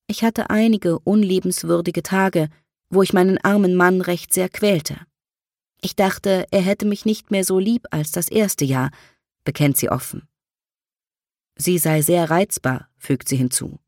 Ich hatte einige unliebenswürdige Tage, wo ich meinen armen Mann recht sehr quälte. Ich dachte, er hätte mich nicht mehr so lieb als das erste Jahr, bekennt sie offen. Sie sei sehr reizbar, fügt sie hinzu.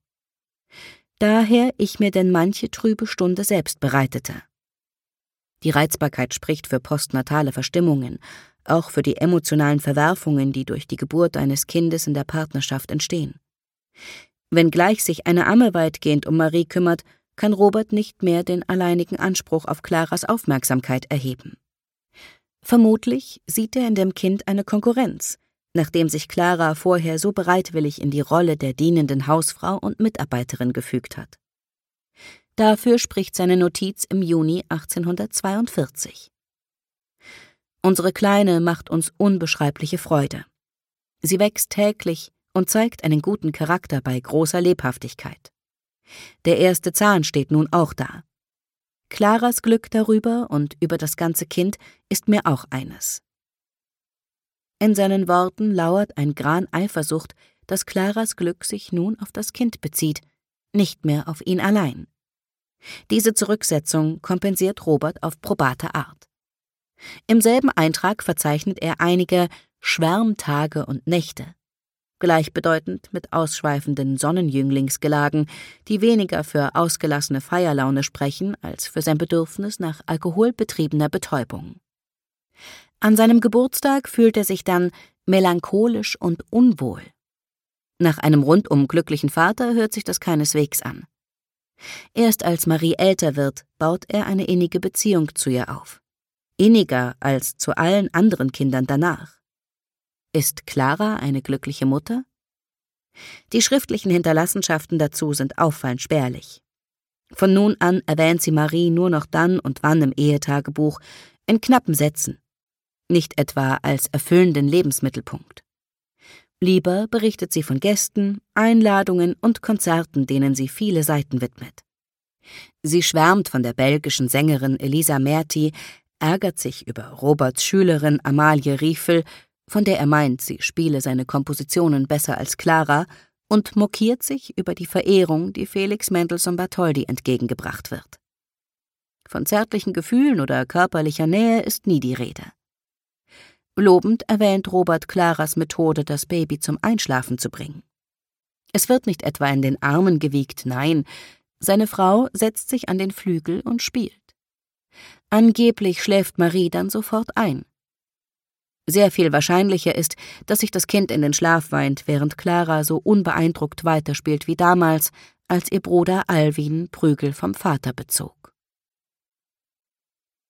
Daher ich mir denn manche trübe Stunde selbst bereitete. Die Reizbarkeit spricht für postnatale Verstimmungen, auch für die emotionalen Verwerfungen, die durch die Geburt eines Kindes in der Partnerschaft entstehen. Wenngleich sich eine Amme weitgehend um Marie kümmert, kann Robert nicht mehr den alleinigen Anspruch auf Claras Aufmerksamkeit erheben. Vermutlich sieht er in dem Kind eine Konkurrenz, nachdem sich Clara vorher so bereitwillig in die Rolle der dienenden Hausfrau und Mitarbeiterin gefügt hat. Dafür spricht seine Notiz im Juni 1842. Unsere Kleine macht uns unbeschreibliche Freude. Sie wächst täglich und zeigt einen guten Charakter bei großer Lebhaftigkeit. Der erste Zahn steht nun auch da. Claras Glück darüber und über das ganze Kind ist mir auch eines. In seinen Worten lauert ein Gran Eifersucht, dass Claras Glück sich nun auf das Kind bezieht, nicht mehr auf ihn allein. Diese Zurücksetzung kompensiert Robert auf probate Art. Im selben Eintrag verzeichnet er einige Schwärmtage und Nächte, gleichbedeutend mit ausschweifenden Sonnenjünglingsgelagen, die weniger für ausgelassene Feierlaune sprechen, als für sein Bedürfnis nach alkoholbetriebener Betäubung. An seinem Geburtstag fühlt er sich dann melancholisch und unwohl. Nach einem rundum glücklichen Vater hört sich das keineswegs an. Erst als Marie älter wird, baut er eine innige Beziehung zu ihr auf. Inniger als zu allen anderen Kindern danach. Ist Clara eine glückliche Mutter? Die schriftlichen Hinterlassenschaften dazu sind auffallend spärlich. Von nun an erwähnt sie Marie nur noch dann und wann im Ehetagebuch, in knappen Sätzen, nicht etwa als erfüllenden Lebensmittelpunkt. Lieber berichtet sie von Gästen, Einladungen und Konzerten, denen sie viele Seiten widmet. Sie schwärmt von der belgischen Sängerin Elisa Merti, ärgert sich über Roberts Schülerin Amalie Riefel, von der er meint, sie spiele seine Kompositionen besser als Clara, und mokiert sich über die Verehrung, die Felix Mendelssohn Bartholdy entgegengebracht wird. Von zärtlichen Gefühlen oder körperlicher Nähe ist nie die Rede. Lobend erwähnt Robert Claras Methode, das Baby zum Einschlafen zu bringen. Es wird nicht etwa in den Armen gewiegt, nein, seine Frau setzt sich an den Flügel und spielt. Angeblich schläft Marie dann sofort ein. Sehr viel wahrscheinlicher ist, dass sich das Kind in den Schlaf weint, während Clara so unbeeindruckt weiterspielt wie damals, als ihr Bruder Alwin Prügel vom Vater bezog.